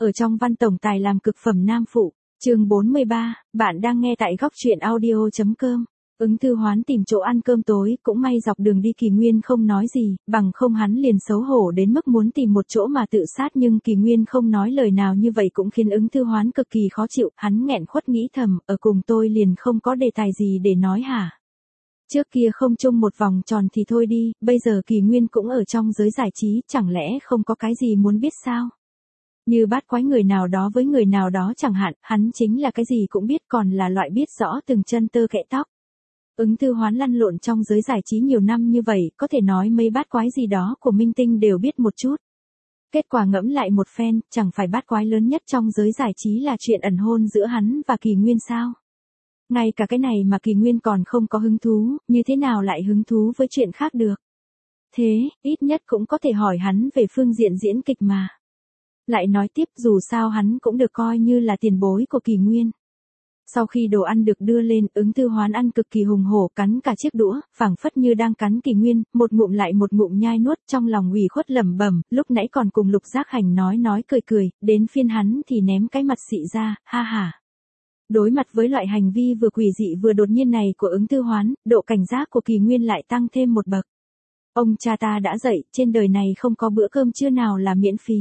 ở trong văn tổng tài làm cực phẩm nam phụ. Chương 43, bạn đang nghe tại góc truyện audio.com. Ứng Thư Hoán tìm chỗ ăn cơm tối, cũng may dọc đường đi Kỳ Nguyên không nói gì, bằng không hắn liền xấu hổ đến mức muốn tìm một chỗ mà tự sát, nhưng Kỳ Nguyên không nói lời nào như vậy cũng khiến Ứng Thư Hoán cực kỳ khó chịu, hắn nghẹn khuất nghĩ thầm, ở cùng tôi liền không có đề tài gì để nói hả? Trước kia không chung một vòng tròn thì thôi đi, bây giờ Kỳ Nguyên cũng ở trong giới giải trí, chẳng lẽ không có cái gì muốn biết sao? Như bát quái người nào đó với người nào đó chẳng hạn, hắn chính là cái gì cũng biết, còn là loại biết rõ từng chân tơ kẽ tóc. Ứng Thư Hoán lăn lộn trong giới giải trí nhiều năm như vậy, có thể nói mấy bát quái gì đó của minh tinh đều biết một chút. Kết quả ngẫm lại một phen, chẳng phải bát quái lớn nhất trong giới giải trí là chuyện ẩn hôn giữa hắn và Kỳ Nguyên sao? Ngay cả cái này mà Kỳ Nguyên còn không có hứng thú, như thế nào lại hứng thú với chuyện khác được? Thế, ít nhất cũng có thể hỏi hắn về phương diện diễn kịch mà. Lại nói tiếp, dù sao hắn cũng được coi như là tiền bối của Kỳ Nguyên. Sau khi đồ ăn được đưa lên, Ứng Thư Hoán ăn cực kỳ hùng hổ, cắn cả chiếc đũa, phảng phất như đang cắn Kỳ Nguyên, một ngụm lại một ngụm nhai nuốt, trong lòng ủy khuất lẩm bẩm, lúc nãy còn cùng Lục Giác Hành nói cười, đến phiên hắn thì ném cái mặt xị ra, ha ha. Đối mặt với loại hành vi vừa quỷ dị vừa đột nhiên này của Ứng Thư Hoán, độ cảnh giác của Kỳ Nguyên lại tăng thêm một bậc. Ông cha ta đã dạy, trên đời này không có bữa cơm trưa nào là miễn phí.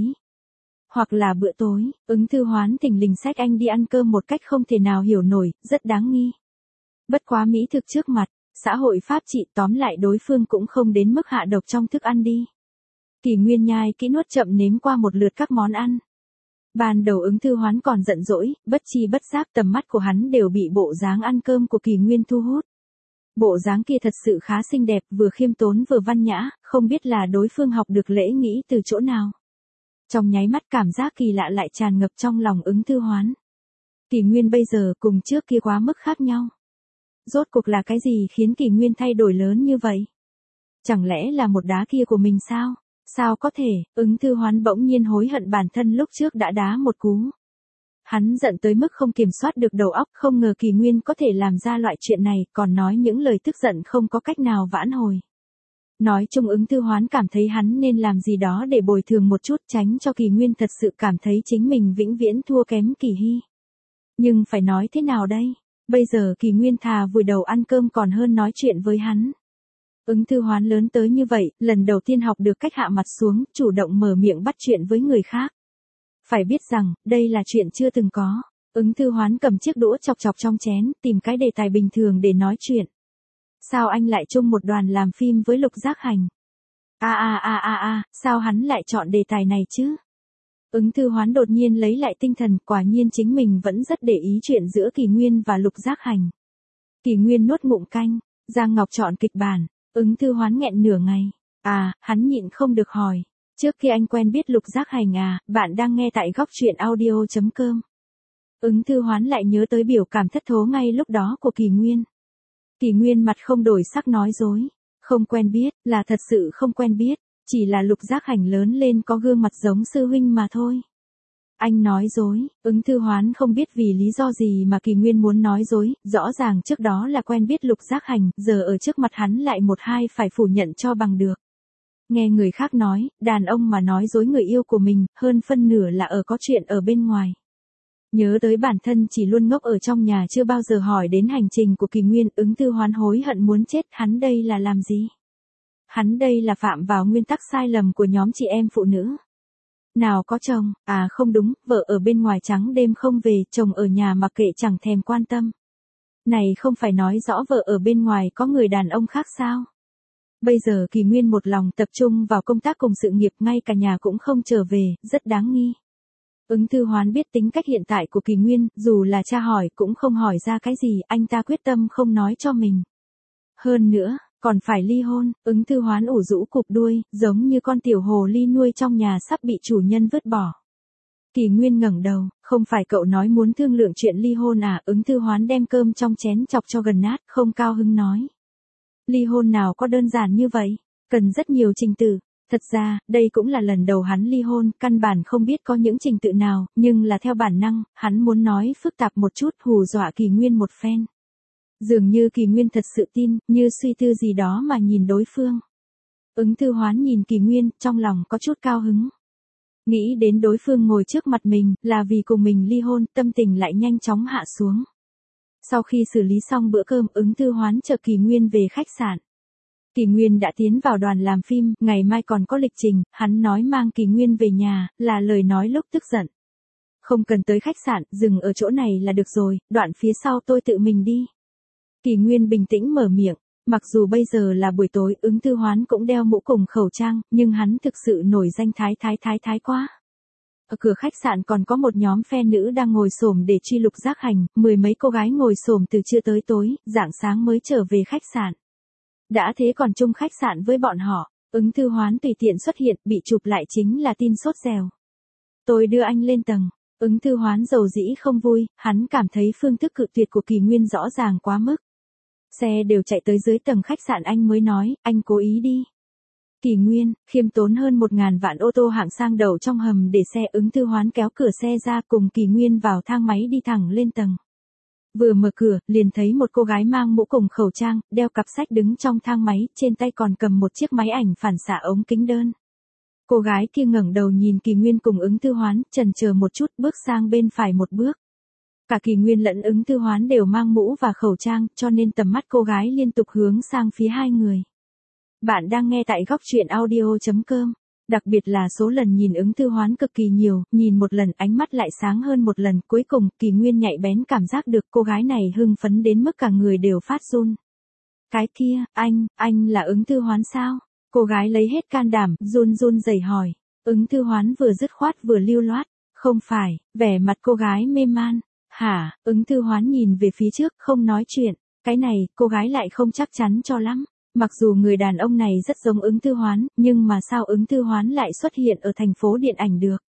Hoặc là bữa tối, Ứng Thư Hoán thình lình xách anh đi ăn cơm một cách không thể nào hiểu nổi, rất đáng nghi. Bất quá mỹ thực trước mặt, xã hội pháp trị, tóm lại đối phương cũng không đến mức hạ độc trong thức ăn đi. Kỳ Nguyên nhai kỹ nuốt chậm nếm qua một lượt các món ăn. Ban đầu Ứng Thư Hoán còn giận dỗi, bất chi bất giác tầm mắt của hắn đều bị bộ dáng ăn cơm của Kỳ Nguyên thu hút. Bộ dáng kia thật sự khá xinh đẹp, vừa khiêm tốn vừa văn nhã, không biết là đối phương học được lễ nghĩ từ chỗ nào. Trong nháy mắt cảm giác kỳ lạ lại tràn ngập trong lòng Ứng Thư Hoán. Kỳ Nguyên bây giờ cùng trước kia quá mức khác nhau. Rốt cuộc là cái gì khiến Kỳ Nguyên thay đổi lớn như vậy? Chẳng lẽ là một đá kia của mình sao? Sao có thể? Ứng Thư Hoán bỗng nhiên hối hận bản thân lúc trước đã đá một cú. Hắn giận tới mức không kiểm soát được đầu óc, không ngờ Kỳ Nguyên có thể làm ra loại chuyện này, còn nói những lời tức giận không có cách nào vãn hồi. Nói chung Ứng Thư Hoán cảm thấy hắn nên làm gì đó để bồi thường một chút, tránh cho Kỳ Nguyên thật sự cảm thấy chính mình vĩnh viễn thua kém Kỳ Hy. Nhưng phải nói thế nào đây? Bây giờ Kỳ Nguyên thà vùi đầu ăn cơm còn hơn nói chuyện với hắn. Ứng Thư Hoán lớn tới như vậy, lần đầu tiên học được cách hạ mặt xuống, chủ động mở miệng bắt chuyện với người khác. Phải biết rằng, đây là chuyện chưa từng có. Ứng Thư Hoán cầm chiếc đũa chọc chọc trong chén, tìm cái đề tài bình thường để nói chuyện. Sao anh lại chung một đoàn làm phim với Lục Giác Hành? Sao hắn lại chọn đề tài này chứ? Ứng Thư Hoán đột nhiên lấy lại tinh thần, quả nhiên chính mình vẫn rất để ý chuyện giữa Kỳ Nguyên và Lục Giác Hành. Kỳ Nguyên nuốt ngụm canh, Giang Ngọc chọn kịch bản, Ứng Thư Hoán nghẹn nửa ngày. Hắn nhịn không được hỏi. Trước khi anh quen biết Lục Giác Hành bạn đang nghe tại góc truyện audio.com. Ứng Thư Hoán lại nhớ tới biểu cảm thất thố ngay lúc đó của Kỳ Nguyên. Kỳ Nguyên mặt không đổi sắc nói dối. Không quen biết, là thật sự không quen biết, chỉ là Lục Giác Hành lớn lên có gương mặt giống sư huynh mà thôi. Anh nói dối, Ứng Thư Hoán không biết vì lý do gì mà Kỳ Nguyên muốn nói dối, rõ ràng trước đó là quen biết Lục Giác Hành, giờ ở trước mặt hắn lại một hai phải phủ nhận cho bằng được. Nghe người khác nói, đàn ông mà nói dối người yêu của mình, hơn phân nửa là có chuyện ở bên ngoài. Nhớ tới bản thân chỉ luôn ngốc ở trong nhà chưa bao giờ hỏi đến hành trình của Kỳ Nguyên, Ứng Thư Hoán hối hận muốn chết, hắn đây là làm gì? Hắn đây là phạm vào nguyên tắc sai lầm của nhóm chị em phụ nữ. Nào có chồng, không đúng, vợ ở bên ngoài trắng đêm không về, chồng ở nhà mặc kệ chẳng thèm quan tâm. Này không phải nói rõ vợ ở bên ngoài có người đàn ông khác sao? Bây giờ Kỳ Nguyên một lòng tập trung vào công tác cùng sự nghiệp, ngay cả nhà cũng không trở về, rất đáng nghi. Ứng Thư Hoán biết tính cách hiện tại của Kỳ Nguyên, dù là tra hỏi cũng không hỏi ra cái gì, anh ta quyết tâm không nói cho mình. Hơn nữa, còn phải ly hôn, Ứng Thư Hoán ủ rũ cụp đuôi, giống như con tiểu hồ ly nuôi trong nhà sắp bị chủ nhân vứt bỏ. Kỳ Nguyên ngẩng đầu, không phải cậu nói muốn thương lượng chuyện ly hôn Ứng Thư Hoán đem cơm trong chén chọc cho gần nát, không cao hứng nói. Ly hôn nào có đơn giản như vậy, cần rất nhiều trình tự. Thật ra, đây cũng là lần đầu hắn ly hôn, căn bản không biết có những trình tự nào, nhưng là theo bản năng, hắn muốn nói phức tạp một chút, hù dọa Kỳ Nguyên một phen. Dường như Kỳ Nguyên thật sự tin, như suy tư gì đó mà nhìn đối phương. Ứng Thư Hoán nhìn Kỳ Nguyên, trong lòng có chút cao hứng. Nghĩ đến đối phương ngồi trước mặt mình, là vì cùng mình ly hôn, tâm tình lại nhanh chóng hạ xuống. Sau khi xử lý xong bữa cơm, Ứng Thư Hoán chờ Kỳ Nguyên về khách sạn. Kỳ Nguyên đã tiến vào đoàn làm phim, ngày mai còn có lịch trình, hắn nói mang Kỳ Nguyên về nhà, là lời nói lúc tức giận. Không cần tới khách sạn, dừng ở chỗ này là được rồi, đoạn phía sau tôi tự mình đi. Kỳ Nguyên bình tĩnh mở miệng, mặc dù bây giờ là buổi tối, Ứng Thư Hoán cũng đeo mũ cùng khẩu trang, nhưng hắn thực sự nổi danh thái quá. Ở cửa khách sạn còn có một nhóm fan nữ đang ngồi xổm để truy Lục Giác Hành, mười mấy cô gái ngồi xổm từ trưa tới tối, rạng sáng mới trở về khách sạn. Đã thế còn chung khách sạn với bọn họ, Ứng Thư Hoán tùy tiện xuất hiện, bị chụp lại chính là tin sốt dèo. Tôi đưa anh lên tầng. Ứng Thư Hoán dầu dĩ không vui, hắn cảm thấy phương thức cự tuyệt của Kỳ Nguyên rõ ràng quá mức. Xe đều chạy tới dưới tầng khách sạn anh mới nói, anh cố ý đi. Kỳ Nguyên, khiêm tốn hơn 1.000 vạn ô tô hạng sang đậu trong hầm để xe. Ứng Thư Hoán kéo cửa xe ra cùng Kỳ Nguyên vào thang máy đi thẳng lên tầng. Vừa mở cửa, liền thấy một cô gái mang mũ cùng khẩu trang, đeo cặp sách đứng trong thang máy, trên tay còn cầm một chiếc máy ảnh phản xạ ống kính đơn. Cô gái kia ngẩng đầu nhìn Kỳ Nguyên cùng Ứng Thư Hoán, chần chờ một chút, bước sang bên phải một bước. Cả Kỳ Nguyên lẫn Ứng Thư Hoán đều mang mũ và khẩu trang, cho nên tầm mắt cô gái liên tục hướng sang phía hai người. Bạn đang nghe tại Góc Truyện Audio.com. Đặc biệt là số lần nhìn Ứng Thư Hoán cực kỳ nhiều, nhìn một lần ánh mắt lại sáng hơn một lần, cuối cùng Kỳ Nguyên nhạy bén cảm giác được cô gái này hưng phấn đến mức cả người đều phát run. Cái kia, anh là Ứng Thư Hoán sao? Cô gái lấy hết can đảm, run rẩy hỏi. Ứng Thư Hoán vừa dứt khoát vừa lưu loát. Không phải, vẻ mặt cô gái mê man. Hả? Ứng Thư Hoán nhìn về phía trước, không nói chuyện. Cái này, cô gái lại không chắc chắn cho lắm. Mặc dù người đàn ông này rất giống Ứng Thư Hoán, nhưng mà sao Ứng Thư Hoán lại xuất hiện ở thành phố điện ảnh được?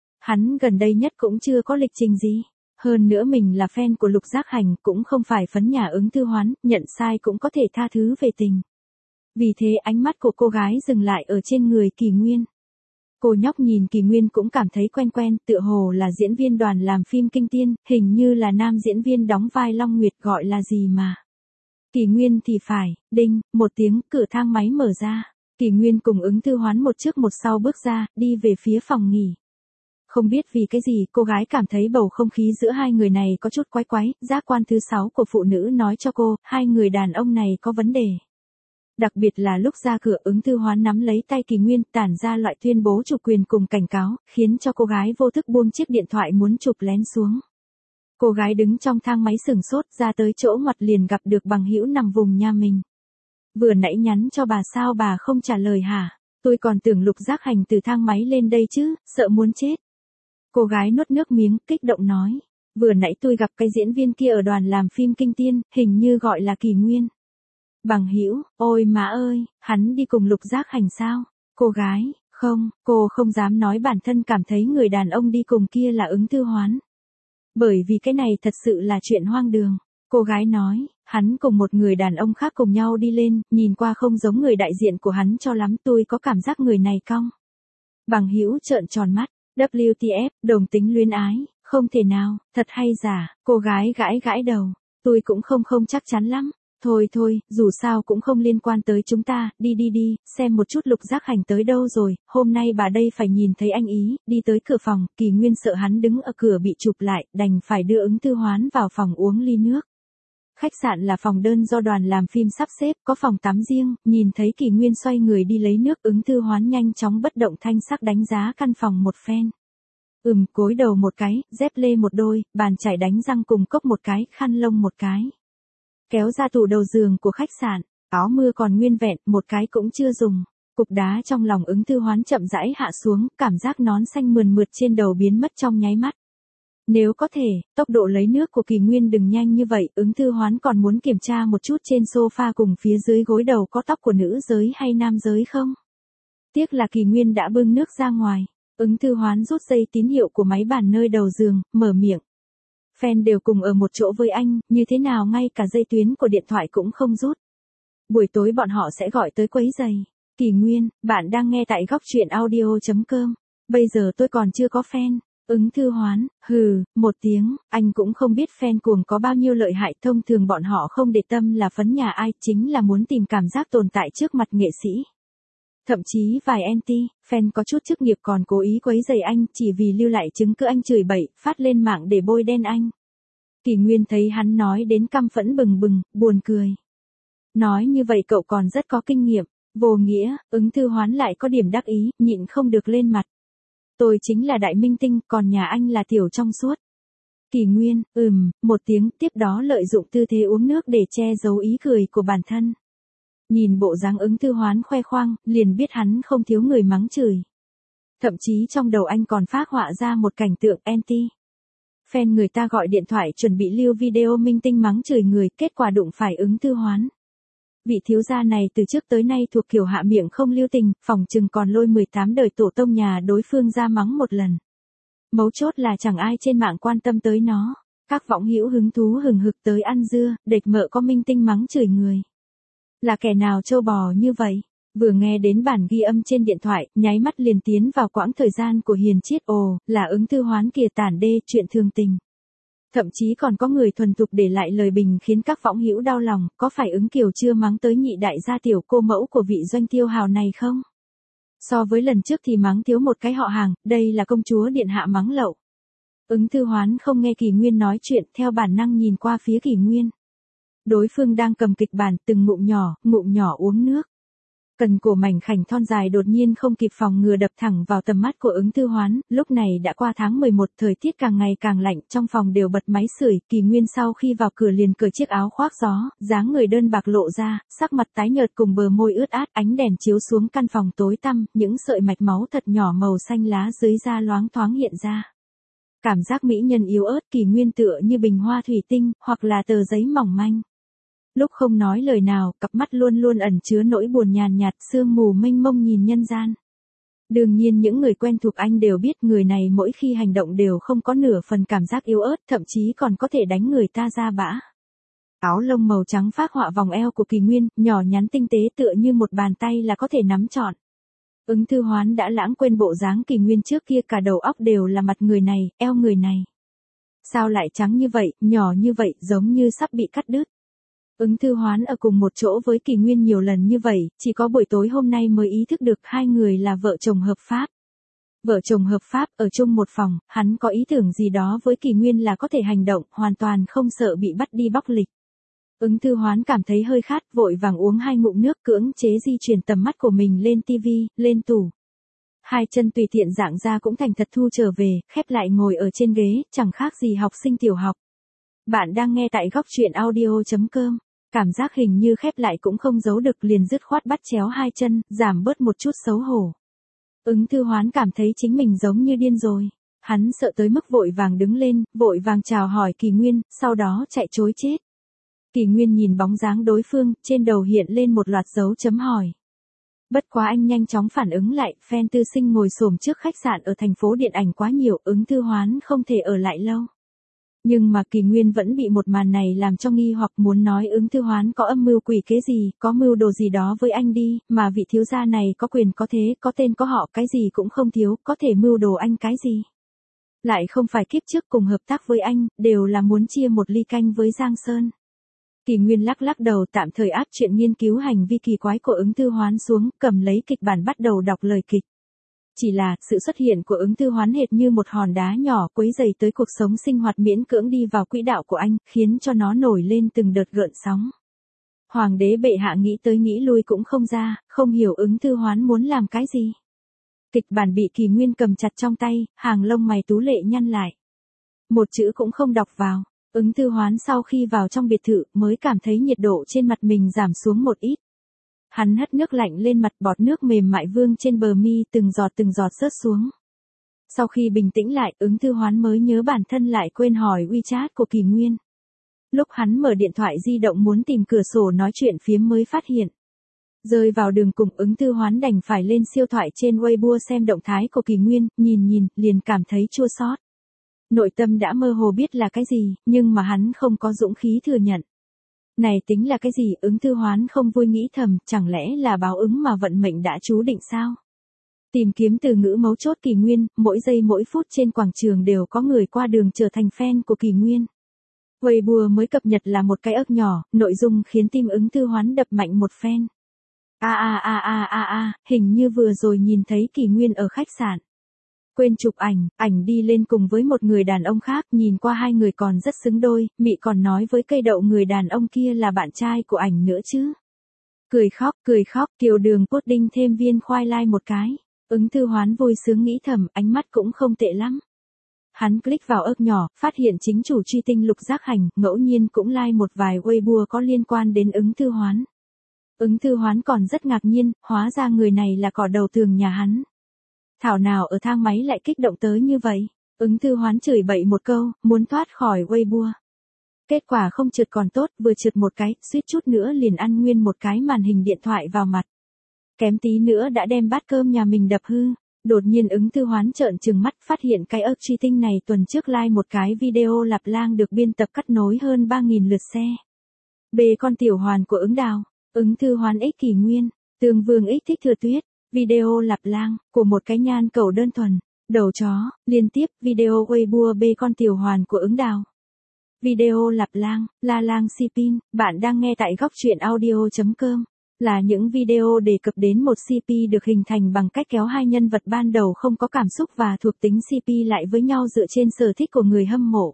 Hắn gần đây nhất cũng chưa có lịch trình gì. Hơn nữa mình là fan của Lục Giác Hành, cũng không phải phấn nhà Ứng Thư Hoán, nhận sai cũng có thể tha thứ về tình. Vì thế ánh mắt của cô gái dừng lại ở trên người Kỳ Nguyên. Cô nhóc nhìn Kỳ Nguyên cũng cảm thấy quen, tựa hồ là diễn viên đoàn làm phim Kinh Tiên, hình như là nam diễn viên đóng vai Long Nguyệt, gọi là gì mà. Kỳ Nguyên thì phải, đinh, một tiếng, cửa thang máy mở ra. Kỳ Nguyên cùng Ứng Thư Hoán một trước một sau bước ra, đi về phía phòng nghỉ. Không biết vì cái gì, cô gái cảm thấy bầu không khí giữa hai người này có chút quái, giác quan thứ 6 của phụ nữ nói cho cô, hai người đàn ông này có vấn đề. Đặc biệt là lúc ra cửa, Ứng Thư Hoán nắm lấy tay Kỳ Nguyên, tản ra loại tuyên bố chủ quyền cùng cảnh cáo, khiến cho cô gái vô thức buông chiếc điện thoại muốn chụp lén xuống. Cô gái đứng trong thang máy sửng sốt, ra tới chỗ ngoặt liền gặp được bằng hữu nằm vùng nhà mình. Vừa nãy nhắn cho bà sao bà không trả lời hả? Tôi còn tưởng Lục Giác Hành từ thang máy lên đây chứ, sợ muốn chết. Cô gái nuốt nước miếng, kích động nói. Vừa nãy tôi gặp cái diễn viên kia ở đoàn làm phim Kinh Tiên, hình như gọi là Kỳ Nguyên. Bằng hữu, ôi má ơi, hắn đi cùng Lục Giác Hành sao? Cô gái, không, cô không dám nói bản thân cảm thấy người đàn ông đi cùng kia là Ứng Thư Hoán. Bởi vì cái này thật sự là chuyện hoang đường. Cô gái nói, hắn cùng một người đàn ông khác cùng nhau đi lên, nhìn qua không giống người đại diện của hắn cho lắm, tôi có cảm giác người này cong. Bằng hữu trợn tròn mắt, WTF, đồng tính luyến ái, không thể nào, thật hay giả, cô gái gãi đầu, tôi cũng không chắc chắn lắm. Thôi, dù sao cũng không liên quan tới chúng ta, đi, xem một chút Lục Giác Hành tới đâu rồi, hôm nay bà đây phải nhìn thấy anh ý, đi tới cửa phòng, Kỳ Nguyên sợ hắn đứng ở cửa bị chụp lại, đành phải đưa Ứng Thư Hoán vào phòng uống ly nước. Khách sạn là phòng đơn do đoàn làm phim sắp xếp, có phòng tắm riêng, nhìn thấy Kỳ Nguyên xoay người đi lấy nước, Ứng Thư Hoán nhanh chóng bất động thanh sắc đánh giá căn phòng một phen. Cối đầu một cái, dép lê một đôi, bàn chải đánh răng cùng cốc một cái, khăn lông một cái. Kéo ra tủ đầu giường của khách sạn, áo mưa còn nguyên vẹn, một cái cũng chưa dùng. Cục đá trong lòng Ứng Thư Hoán chậm rãi hạ xuống, cảm giác nón xanh mườn mượt trên đầu biến mất trong nháy mắt. Nếu có thể, tốc độ lấy nước của Kỳ Nguyên đừng nhanh như vậy, Ứng Thư Hoán còn muốn kiểm tra một chút trên sofa cùng phía dưới gối đầu có tóc của nữ giới hay nam giới không. Tiếc là Kỳ Nguyên đã bưng nước ra ngoài, Ứng Thư Hoán rút dây tín hiệu của máy bàn nơi đầu giường, mở miệng. Fan đều cùng ở một chỗ với anh, như thế nào ngay cả dây tuyến của điện thoại cũng không rút. Buổi tối bọn họ sẽ gọi tới quấy giày. Kỳ Nguyên, bạn đang nghe tại Góc Truyện Audio.com. Bây giờ tôi còn chưa có fan. Ứng Thư Hoán, hừ, một tiếng, anh cũng không biết fan cuồng có bao nhiêu lợi hại, thông thường bọn họ không để tâm là phấn nhà ai, chính là muốn tìm cảm giác tồn tại trước mặt nghệ sĩ. Thậm chí vài anti-fan có chút chức nghiệp còn cố ý quấy rầy anh chỉ vì lưu lại chứng cứ anh chửi bậy, phát lên mạng để bôi đen anh. Kỳ Nguyên thấy hắn nói đến căm phẫn bừng bừng, buồn cười. Nói như vậy cậu còn rất có kinh nghiệm, vô nghĩa, Ứng Thư Hoán lại có điểm đắc ý, nhịn không được lên mặt. Tôi chính là đại minh tinh, còn nhà anh là tiểu trong suốt. Kỳ Nguyên, một tiếng, tiếp đó lợi dụng tư thế uống nước để che giấu ý cười của bản thân. Nhìn bộ dáng Ứng Thư Hoán khoe khoang, liền biết hắn không thiếu người mắng chửi. Thậm chí trong đầu anh còn phác họa ra một cảnh tượng anti. Fan người ta gọi điện thoại chuẩn bị lưu video minh tinh mắng chửi người, kết quả đụng phải Ứng Thư Hoán. Vị thiếu gia này từ trước tới nay thuộc kiểu hạ miệng không lưu tình, phỏng chừng còn lôi 18 đời tổ tông nhà đối phương ra mắng một lần. Mấu chốt là chẳng ai trên mạng quan tâm tới nó. Các võng hữu hứng thú hừng hực tới ăn dưa, địch mợ có minh tinh mắng chửi người. Là kẻ nào trâu bò như vậy? Vừa nghe đến bản ghi âm trên điện thoại, nháy mắt liền tiến vào quãng thời gian của hiền chiết. Ồ, là Ứng Thư Hoán kìa, tản đê, chuyện thường tình. Thậm chí còn có người thuần thục để lại lời bình khiến các võng hữu đau lòng, có phải Ứng Kiều chưa mắng tới nhị đại gia tiểu cô mẫu của vị doanh tiêu hào này không? So với lần trước thì mắng thiếu một cái họ hàng, đây là công chúa điện hạ mắng lậu. Ứng Thư Hoán không nghe Kỳ Nguyên nói chuyện, theo bản năng nhìn qua phía Kỳ Nguyên. Đối phương đang cầm kịch bản, từng ngụm nhỏ uống nước. Cần cổ mảnh khảnh thon dài đột nhiên không kịp phòng ngừa đập thẳng vào tầm mắt của Ứng Thư Hoán, lúc này đã qua tháng 11, thời tiết càng ngày càng lạnh, trong phòng đều bật máy sưởi. Kỳ Nguyên sau khi vào cửa liền cởi chiếc áo khoác gió, dáng người đơn bạc lộ ra, sắc mặt tái nhợt cùng bờ môi ướt át, ánh đèn chiếu xuống căn phòng tối tăm, những sợi mạch máu thật nhỏ màu xanh lá dưới da loáng thoáng hiện ra. Cảm giác mỹ nhân yếu ớt, Kỳ Nguyên tựa như bình hoa thủy tinh, hoặc là tờ giấy mỏng manh. Lúc không nói lời nào, cặp mắt luôn luôn ẩn chứa nỗi buồn nhàn nhạt, sương mù mênh mông nhìn nhân gian. Đương nhiên những người quen thuộc anh đều biết người này mỗi khi hành động đều không có nửa phần cảm giác yếu ớt, thậm chí còn có thể đánh người ta ra bã. Áo lông màu trắng phác họa vòng eo của Kỳ Nguyên, nhỏ nhắn tinh tế tựa như một bàn tay là có thể nắm trọn. Ứng Thư Hoán đã lãng quên bộ dáng Kỳ Nguyên trước kia, cả đầu óc đều là mặt người này, eo người này. Sao lại trắng như vậy, nhỏ như vậy, giống như sắp bị cắt đứt. Ứng Thư Hoán ở cùng một chỗ với Kỳ Nguyên nhiều lần như vậy, chỉ có buổi tối hôm nay mới ý thức được hai người là vợ chồng hợp pháp. Vợ chồng hợp pháp, ở chung một phòng, hắn có ý tưởng gì đó với Kỳ Nguyên là có thể hành động, hoàn toàn không sợ bị bắt đi bóc lịch. Ứng Thư Hoán cảm thấy hơi khát, vội vàng uống 2 ngụm nước, cưỡng chế di chuyển tầm mắt của mình lên tivi, lên tủ. Hai chân tùy tiện dạng ra cũng thành thật thu trở về, khép lại ngồi ở trên ghế, chẳng khác gì học sinh tiểu học. Bạn đang nghe tại góc truyện audio.com. Cảm giác hình như khép lại cũng không giấu được, liền dứt khoát bắt chéo hai chân, giảm bớt một chút xấu hổ. Ứng Thư Hoán cảm thấy chính mình giống như điên rồi. Hắn sợ tới mức vội vàng đứng lên, vội vàng chào hỏi Kỳ Nguyên, sau đó chạy trối chết. Kỳ Nguyên nhìn bóng dáng đối phương, trên đầu hiện lên một loạt dấu chấm hỏi. Bất quá anh nhanh chóng phản ứng lại, fan tư sinh ngồi xổm trước khách sạn ở thành phố điện ảnh quá nhiều, Ứng Thư Hoán không thể ở lại lâu. Nhưng mà Kỳ Nguyên vẫn bị một màn này làm cho nghi hoặc, muốn nói Ứng Thư Hoán có âm mưu quỷ kế gì, có mưu đồ gì đó với anh đi, mà vị thiếu gia này có quyền có thế, có tên có họ, cái gì cũng không thiếu, có thể mưu đồ anh cái gì. Lại không phải kiếp trước cùng hợp tác với anh, đều là muốn chia một ly canh với Giang Sơn. Kỳ Nguyên lắc lắc đầu, tạm thời áp chuyện nghiên cứu hành vi kỳ quái của Ứng Thư Hoán xuống, cầm lấy kịch bản bắt đầu đọc lời kịch. Chỉ là, sự xuất hiện của Ứng Thư Hoán hệt như một hòn đá nhỏ quấy rầy tới cuộc sống sinh hoạt miễn cưỡng đi vào quỹ đạo của anh, khiến cho nó nổi lên từng đợt gợn sóng. Hoàng đế bệ hạ nghĩ tới nghĩ lui cũng không ra, không hiểu Ứng Thư Hoán muốn làm cái gì. Kịch bản bị Kỳ Nguyên cầm chặt trong tay, hàng lông mày tú lệ nhăn lại. Một chữ cũng không đọc vào. Ứng Thư Hoán sau khi vào trong biệt thự mới cảm thấy nhiệt độ trên mặt mình giảm xuống một ít. Hắn hất nước lạnh lên mặt, bọt nước mềm mại vương trên bờ mi từng giọt rớt xuống. Sau khi bình tĩnh lại, Ứng Thư Hoán mới nhớ bản thân lại quên hỏi WeChat của Kỳ Nguyên. Lúc hắn mở điện thoại di động muốn tìm cửa sổ nói chuyện phiếm mới phát hiện. Rơi vào đường cùng, Ứng Thư Hoán đành phải lên siêu thoại trên Weibo xem động thái của Kỳ Nguyên, nhìn, liền cảm thấy chua xót. Nội tâm đã mơ hồ biết là cái gì, nhưng mà hắn không có dũng khí thừa nhận. Này tính là cái gì? Ứng Thư Hoán không vui nghĩ thầm, chẳng lẽ là báo ứng mà vận mệnh đã chú định sao? Tìm kiếm từ ngữ mấu chốt Kỳ Nguyên, mỗi giây mỗi phút trên quảng trường đều có người qua đường trở thành fan của Kỳ Nguyên. Weibo mới cập nhật là một cái ức nhỏ, nội dung khiến tim Ứng Thư Hoán đập mạnh một phen. Hình như vừa rồi nhìn thấy Kỳ Nguyên ở khách sạn. Quên chụp ảnh đi lên cùng với một người đàn ông khác, nhìn qua hai người còn rất xứng đôi, Mị còn nói với cây đậu người đàn ông kia là bạn trai của ảnh nữa chứ. Cười khóc, Kiều Đường pudding thêm viên khoai lai một cái. Ứng Thư Hoán vui sướng nghĩ thầm, ánh mắt cũng không tệ lắm. Hắn click vào ớt nhỏ, phát hiện chính chủ truy tinh Lục Giác Hành, ngẫu nhiên cũng like một vài Weibo có liên quan đến Ứng Thư Hoán. Ứng Thư Hoán còn rất ngạc nhiên, hóa ra người này là cỏ đầu tường nhà hắn. Thảo nào ở thang máy lại kích động tới như vậy. Ứng Thư Hoán chửi bậy một câu, muốn thoát khỏi Weibo. Kết quả không trượt còn tốt, vừa trượt một cái, suýt chút nữa liền ăn nguyên một cái màn hình điện thoại vào mặt. Kém tí nữa đã đem bát cơm nhà mình đập hư. Đột nhiên Ứng Thư Hoán trợn trừng mắt, phát hiện cái ớt truy tinh này tuần trước like một cái video Lạp Lang được biên tập cắt nối hơn 3.000 lượt xe. Bê con tiểu hoàn của Ứng Đào, Ứng Thư Hoán ích Kỳ Nguyên, Tương Vương ích Thích Thừa Tuyết, video Lạp Lang của một cái nhan cầu đơn thuần, đầu chó, liên tiếp video Weibo bê con tiểu hoàn của Ứng Đào. Video Lạp Lang, La Lang Si Pin, bạn đang nghe tại góc truyện audio.com. Là những video đề cập đến một CP được hình thành bằng cách kéo hai nhân vật ban đầu không có cảm xúc và thuộc tính CP lại với nhau dựa trên sở thích của người hâm mộ.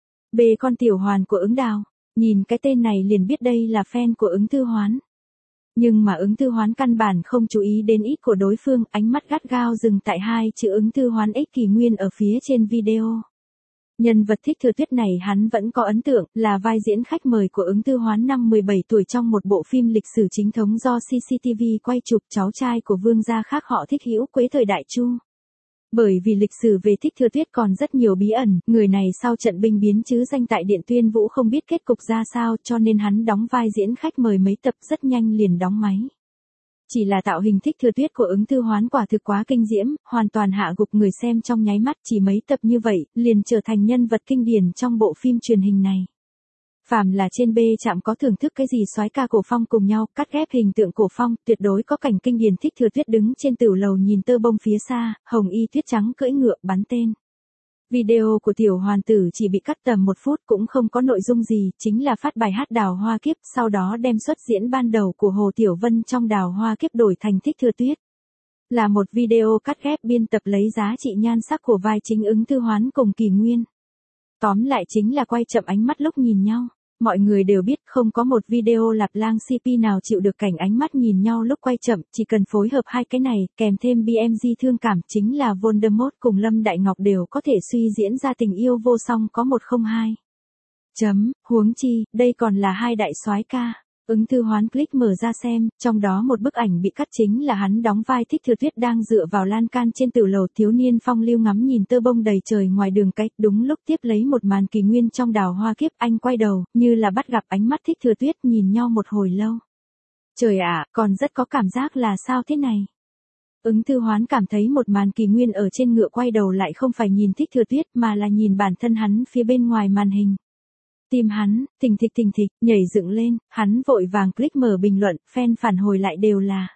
Bê con tiểu hoàn của Ứng Đào, nhìn cái tên này liền biết đây là fan của Ứng Thư Hoán. Nhưng mà Ứng Thư Hoán căn bản không chú ý đến ít của đối phương, ánh mắt gắt gao dừng tại hai chữ Ứng Thư Hoán ích Kỳ Nguyên ở phía trên video. Nhân vật Thích Thừa Tuyết này hắn vẫn có ấn tượng, là vai diễn khách mời của Ứng Thư Hoán năm 17 tuổi trong một bộ phim lịch sử chính thống do CCTV quay chụp, cháu trai của vương gia khác họ Thích Hữu Quế thời Đại Chu. Bởi vì lịch sử về Thích Thừa Tuyết còn rất nhiều bí ẩn, người này sau trận binh biến chứ danh tại Điện Tuyên Vũ không biết kết cục ra sao, cho nên hắn đóng vai diễn khách mời mấy tập rất nhanh liền đóng máy. Chỉ là tạo hình Thích Thừa Tuyết của Ứng Thư Hoán quả thực quá kinh diễm, hoàn toàn hạ gục người xem trong nháy mắt, chỉ mấy tập như vậy, liền trở thành nhân vật kinh điển trong bộ phim truyền hình này. Phàm là trên B trạm có thưởng thức cái gì soái ca cổ phong cùng nhau, cắt ghép hình tượng cổ phong, tuyệt đối có cảnh kinh điển Thích Thừa Tuyết đứng trên tửu lầu nhìn tơ bông phía xa, hồng y tuyết trắng cưỡi ngựa bắn tên. Video của tiểu hoàn tử chỉ bị cắt tầm 1 phút cũng không có nội dung gì, chính là phát bài hát Đào Hoa Kiếp, sau đó đem xuất diễn ban đầu của Hồ Tiểu Vân trong Đào Hoa Kiếp đổi thành Thích Thừa Tuyết. Là một video cắt ghép biên tập lấy giá trị nhan sắc của vai chính Ứng Thư Hoán cùng Kỳ Nguyên. Tóm lại chính là quay chậm ánh mắt lúc nhìn nhau. Mọi người đều biết không có một video Lạp Lang CP nào chịu được cảnh ánh mắt nhìn nhau lúc quay chậm, chỉ cần phối hợp hai cái này, kèm thêm BMG thương cảm, chính là Voldemort cùng Lâm Đại Ngọc đều có thể suy diễn ra tình yêu vô song có 102. Huống chi, đây còn là hai đại soái ca. Ứng Thư Hoán click mở ra xem, trong đó một bức ảnh bị cắt chính là hắn đóng vai Thích Thừa Tuyết đang dựa vào lan can trên tửu lầu, thiếu niên phong lưu ngắm nhìn tơ bông đầy trời ngoài đường cái, đúng lúc tiếp lấy một màn Kỳ Nguyên trong Đào Hoa Kiếp, anh quay đầu, như là bắt gặp ánh mắt Thích Thừa Tuyết, nhìn nhau một hồi lâu. Trời ạ, còn rất có cảm giác là sao thế này? Ứng Thư Hoán cảm thấy một màn Kỳ Nguyên ở trên ngựa quay đầu lại không phải nhìn Thích Thừa Tuyết mà là nhìn bản thân hắn phía bên ngoài màn hình. Tim hắn, thình thịch, nhảy dựng lên, hắn vội vàng click mở bình luận, fan phản hồi lại đều là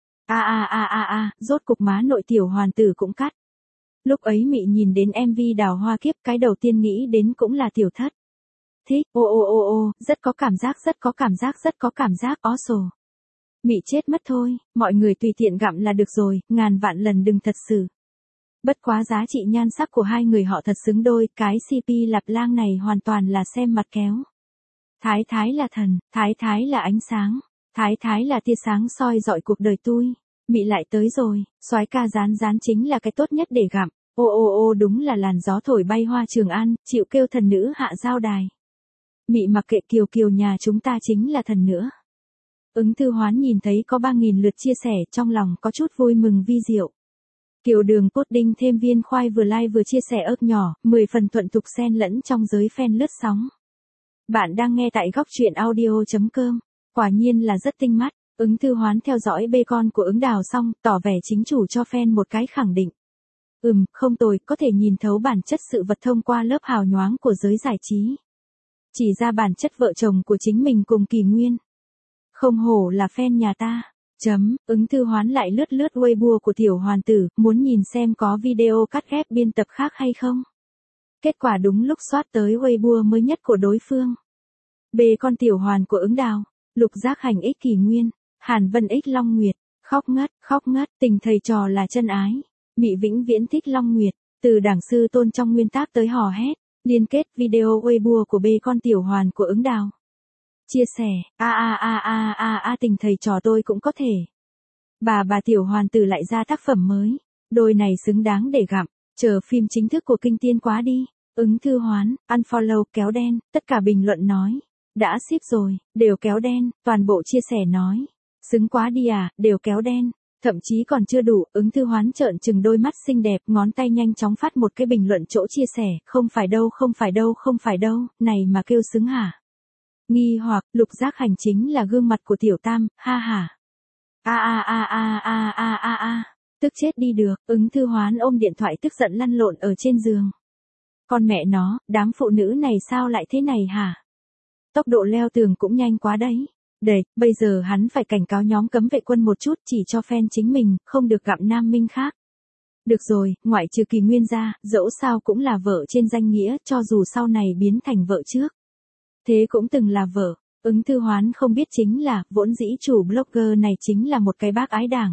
rốt cục má nội tiểu hoàn tử cũng cắt. Lúc ấy Mị nhìn đến MV Đào Hoa Kiếp, cái đầu tiên nghĩ đến cũng là tiểu thất. Thích, rất có cảm giác, awesome. Mị chết mất thôi, mọi người tùy tiện gặm là được rồi, ngàn vạn lần đừng thật sự. Bất quá giá trị nhan sắc của hai người họ thật xứng đôi, cái CP Lạp Lang này hoàn toàn là xem mặt kéo. Thái Thái là thần, Thái Thái là ánh sáng, Thái Thái là tia sáng soi dọi cuộc đời tôi. Mị lại tới rồi, soái ca rán chính là cái tốt nhất để gặm. Đúng là làn gió thổi bay hoa Trường An, chịu kêu thần nữ hạ giao đài. Mị mặc kệ Kiều nhà chúng ta chính là thần nữa. Ứng Thư Hoán nhìn thấy có 3.000 lượt chia sẻ, trong lòng có chút vui mừng vi diệu. Kiều Đường pudding thêm viên khoai vừa like vừa chia sẻ ớt nhỏ, 10 phần thuận thục xen lẫn trong giới fan lướt sóng. Bạn đang nghe tại góc truyện audio.com. Quả nhiên là rất tinh mắt. Ứng Thư Hoán theo dõi bê con của Ứng Đào xong, tỏ vẻ chính chủ cho fan một cái khẳng định. Không tồi, có thể nhìn thấu bản chất sự vật thông qua lớp hào nhoáng của giới giải trí. Chỉ ra bản chất vợ chồng của chính mình cùng Kỳ Nguyên. Không hổ là fan nhà ta. Ứng Thư Hoán lại lướt Weibo của tiểu hoàn tử, muốn nhìn xem có video cắt ghép biên tập khác hay không. Kết quả đúng lúc soát tới Weibo mới nhất của đối phương. Bê con tiểu hoàn của Ứng Đào, Lục Giác Hành ích Kỳ Nguyên, Hàn Vân Ích Long Nguyệt, khóc ngất, tình thầy trò là chân ái. Mị vĩnh viễn thích Long Nguyệt, từ đảng sư tôn trong nguyên tác tới hò hét, liên kết video Weibo của bê con Tiểu Hoàn của Ứng Đào. Chia sẻ, tình thầy trò tôi cũng có thể. Bà Tiểu Hoàn tử lại ra tác phẩm mới, đôi này xứng đáng để gặm, chờ phim chính thức của Kinh Tiên quá đi. Ứng Thư Hoán, unfollow kéo đen, tất cả bình luận nói. Đã ship rồi, đều kéo đen, toàn bộ chia sẻ nói. Xứng quá đi à, đều kéo đen. Thậm chí còn chưa đủ, Ứng Thư Hoán trợn trừng đôi mắt xinh đẹp, ngón tay nhanh chóng phát một cái bình luận chỗ chia sẻ, không phải đâu, này mà kêu xứng hả? Nghi hoặc, Lục Giác Hành chính là gương mặt của Tiểu Tam, ha ha. Tức chết đi được, Ứng Thư Hoán ôm điện thoại tức giận lăn lộn ở trên giường. Con mẹ nó, đám phụ nữ này sao lại thế này hả? Tốc độ leo tường cũng nhanh quá đấy. Bây giờ hắn phải cảnh cáo nhóm cấm vệ quân một chút, chỉ cho fan chính mình, không được gặm nam minh khác. Được rồi, ngoại trừ Kỳ Nguyên ra, dẫu sao cũng là vợ trên danh nghĩa, cho dù sau này biến thành vợ trước. Thế cũng từng là vợ. Ứng Thư Hoán không biết chính là, vốn dĩ chủ blogger này chính là một cái bác ái đảng.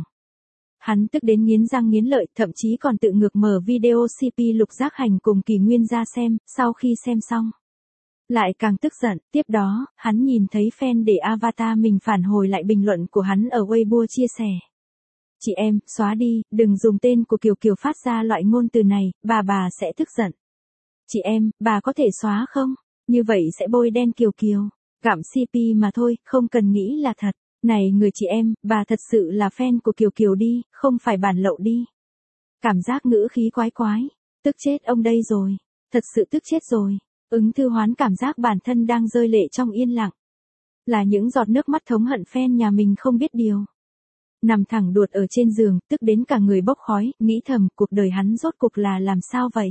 Hắn tức đến nghiến răng nghiến lợi, thậm chí còn tự ngược mở video CP Lục Giác Hành cùng Kỳ Nguyên ra xem, sau khi xem xong. Lại càng tức giận, tiếp đó, hắn nhìn thấy fan để avatar mình phản hồi lại bình luận của hắn ở Weibo chia sẻ. Chị em, xóa đi, đừng dùng tên của Kiều Kiều phát ra loại ngôn từ này, bà sẽ tức giận. Chị em, bà có thể xóa không? Như vậy sẽ bôi đen Kiều Kiều. Gặm CP mà thôi, không cần nghĩ là thật. Này người chị em, bà thật sự là fan của Kiều Kiều đi, không phải bản lậu đi. Cảm giác ngữ khí quái quái. Tức chết ông đây rồi. Thật sự tức chết rồi. Ứng Thư Hoán cảm giác bản thân đang rơi lệ trong yên lặng. Là những giọt nước mắt thống hận fan nhà mình không biết điều. Nằm thẳng đuột ở trên giường, tức đến cả người bốc khói, nghĩ thầm cuộc đời hắn rốt cuộc là làm sao vậy?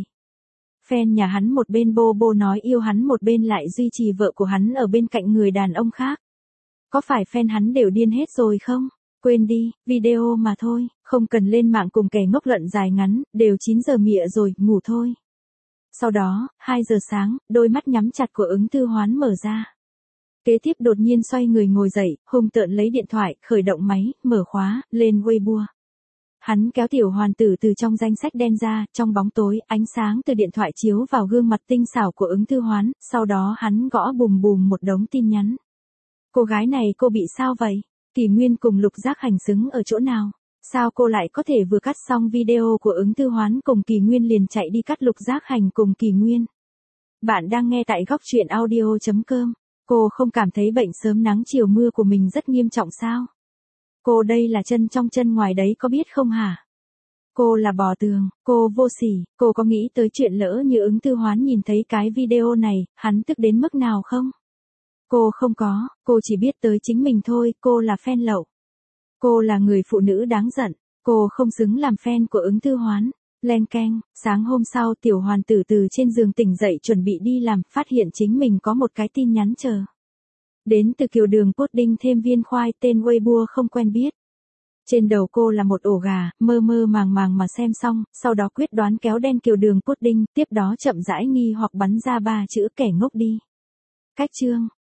Fan nhà hắn một bên bô nói yêu hắn, một bên lại duy trì vợ của hắn ở bên cạnh người đàn ông khác. Có phải fan hắn đều điên hết rồi không? Quên đi, video mà thôi, không cần lên mạng cùng kẻ ngốc luận dài ngắn, đều 9 giờ mịa rồi, ngủ thôi. Sau đó, 2 giờ sáng, đôi mắt nhắm chặt của Ứng Thư Hoán mở ra. Kế tiếp đột nhiên xoay người ngồi dậy, hung tợn lấy điện thoại, khởi động máy, mở khóa, lên Weibo. Hắn kéo Tiểu Hoàn tử từ trong danh sách đen ra, trong bóng tối, ánh sáng từ điện thoại chiếu vào gương mặt tinh xảo của Ứng Thư Hoán, sau đó hắn gõ bùm một đống tin nhắn. Cô gái này cô bị sao vậy? Kỳ Nguyên cùng Lục Giác Hành xứng ở chỗ nào? Sao cô lại có thể vừa cắt xong video của Ứng Thư Hoán cùng Kỳ Nguyên liền chạy đi cắt Lục Giác Hành cùng Kỳ Nguyên? Bạn đang nghe tại góc truyện audio.com. Cô không cảm thấy bệnh sớm nắng chiều mưa của mình rất nghiêm trọng sao? Cô đây là chân trong chân ngoài đấy có biết không hả? Cô là bò tường, cô vô sỉ, cô có nghĩ tới chuyện lỡ như Ứng Thư Hoán nhìn thấy cái video này, hắn tức đến mức nào không? Cô không có, cô chỉ biết tới chính mình thôi, cô là fan lậu. Cô là người phụ nữ đáng giận, cô không xứng làm fan của Ứng Thư Hoán. Len keng, sáng hôm sau Tiểu Hoàn tử từ trên giường tỉnh dậy chuẩn bị đi làm, phát hiện chính mình có một cái tin nhắn chờ. Đến từ Kiều Đường Pudding thêm viên khoai, tên Weibo không quen biết. Trên đầu cô là một ổ gà, mơ màng mà xem xong, sau đó quyết đoán kéo đen Kiều Đường Pudding, tiếp đó chậm rãi nghi hoặc bắn ra 3 chữ kẻ ngốc đi. Cách chương,